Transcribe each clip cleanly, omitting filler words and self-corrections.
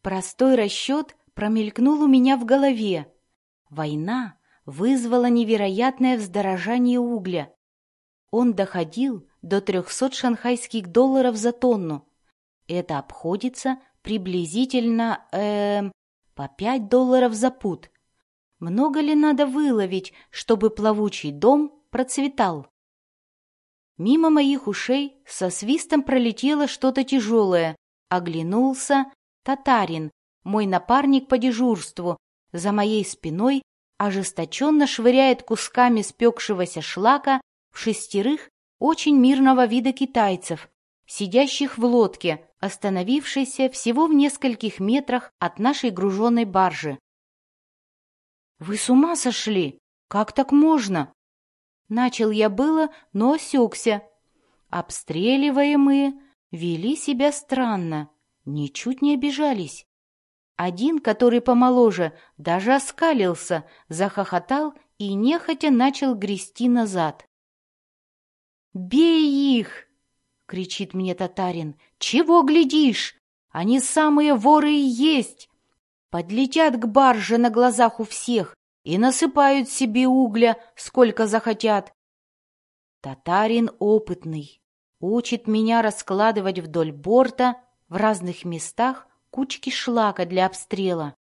Простой расчет промелькнул у меня в голове. Война вызвала невероятное вздорожание угля. Он доходил до 300 шанхайских долларов за тонну. Это обходится приблизительно по 5 долларов за пуд. Много ли надо выловить, чтобы плавучий дом процветал? Мимо моих ушей со свистом пролетело что-то тяжелое. Оглянулся татарин, мой напарник по дежурству, за моей спиной ожесточенно швыряет кусками спекшегося шлака в 6 очень мирного вида китайцев, сидящих в лодке, остановившейся всего в нескольких метрах от нашей груженной баржи. «Вы с ума сошли? Как так можно?» Начал я было, но осекся. Обстреливаемые вели себя странно, ничуть не обижались. Один, который помоложе, даже оскалился, захохотал и нехотя начал грести назад. «Бей их!» — кричит мне татарин. «Чего глядишь? Они самые воры и есть! Подлетят к барже на глазах у всех и насыпают себе угля, сколько захотят». Татарин опытный, учит меня раскладывать вдоль борта в разных местах кучки шлака для обстрела.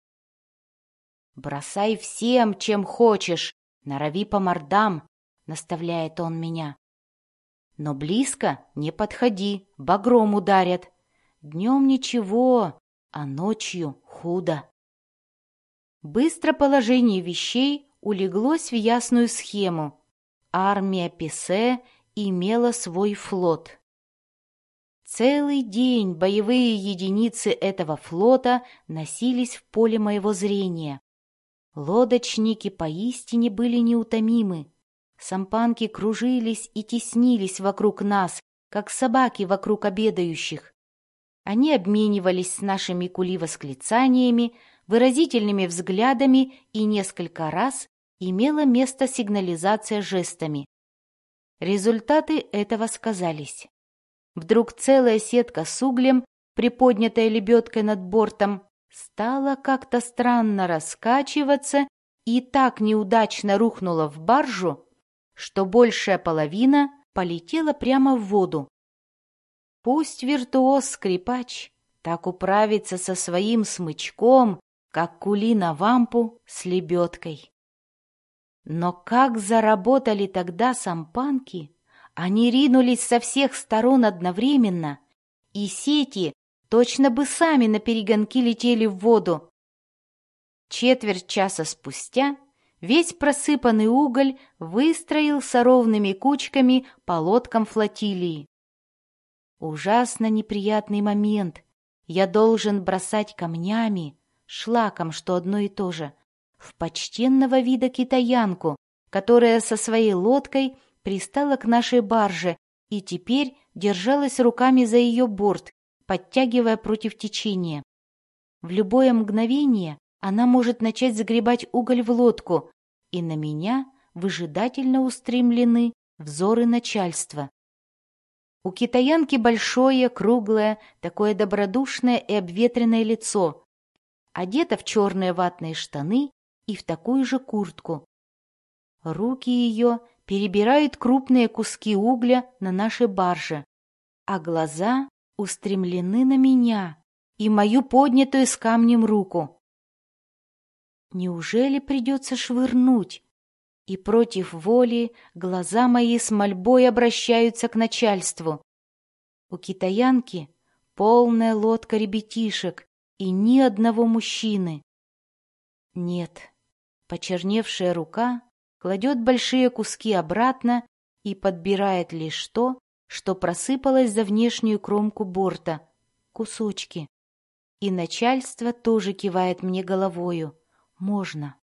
«Бросай всем, чем хочешь, норови по мордам», — наставляет он меня. «Но близко не подходи, багром ударят. Днем ничего, а ночью худо». Быстро положение вещей улеглось в ясную схему. Армия Писе имела свой флот. Целый день боевые единицы этого флота носились в поле моего зрения. Лодочники поистине были неутомимы. Сампанки кружились и теснились вокруг нас, как собаки вокруг обедающих. Они обменивались с нашими кули-восклицаниями, выразительными взглядами, и несколько раз имела место сигнализация жестами. Результаты этого сказались. Вдруг целая сетка с углем, приподнятая лебедкой над бортом, стала как-то странно раскачиваться и так неудачно рухнула в баржу, что большая половина полетела прямо в воду. Пусть виртуоз-скрипач так управится со своим смычком, как кули на вампу с лебедкой. Но как заработали тогда сампанки! Они ринулись со всех сторон одновременно, и сети точно бы сами наперегонки летели в воду. Четверть часа спустя весь просыпанный уголь выстроился ровными кучками по лодкам флотилии. Ужасно неприятный момент. Я должен бросать камнями, шлаком, что одно и то же, в почтенного вида китаянку, которая со своей лодкой пристала к нашей барже и теперь держалась руками за ее борт, подтягивая против течения. В любое мгновение она может начать загребать уголь в лодку, и на меня выжидательно устремлены взоры начальства. У китаянки большое, круглое, такое добродушное и обветренное лицо, одета в черные ватные штаны и в такую же куртку. Руки ее перебирают крупные куски угля на нашей барже, а глаза устремлены на меня и мою поднятую с камнем руку. Неужели придется швырнуть? И против воли глаза мои с мольбой обращаются к начальству. У китаянки полная лодка ребятишек и ни одного мужчины. Нет, почерневшая рука кладет большие куски обратно и подбирает лишь то, что просыпалось за внешнюю кромку борта, кусочки. И начальство тоже кивает мне головою. Можно.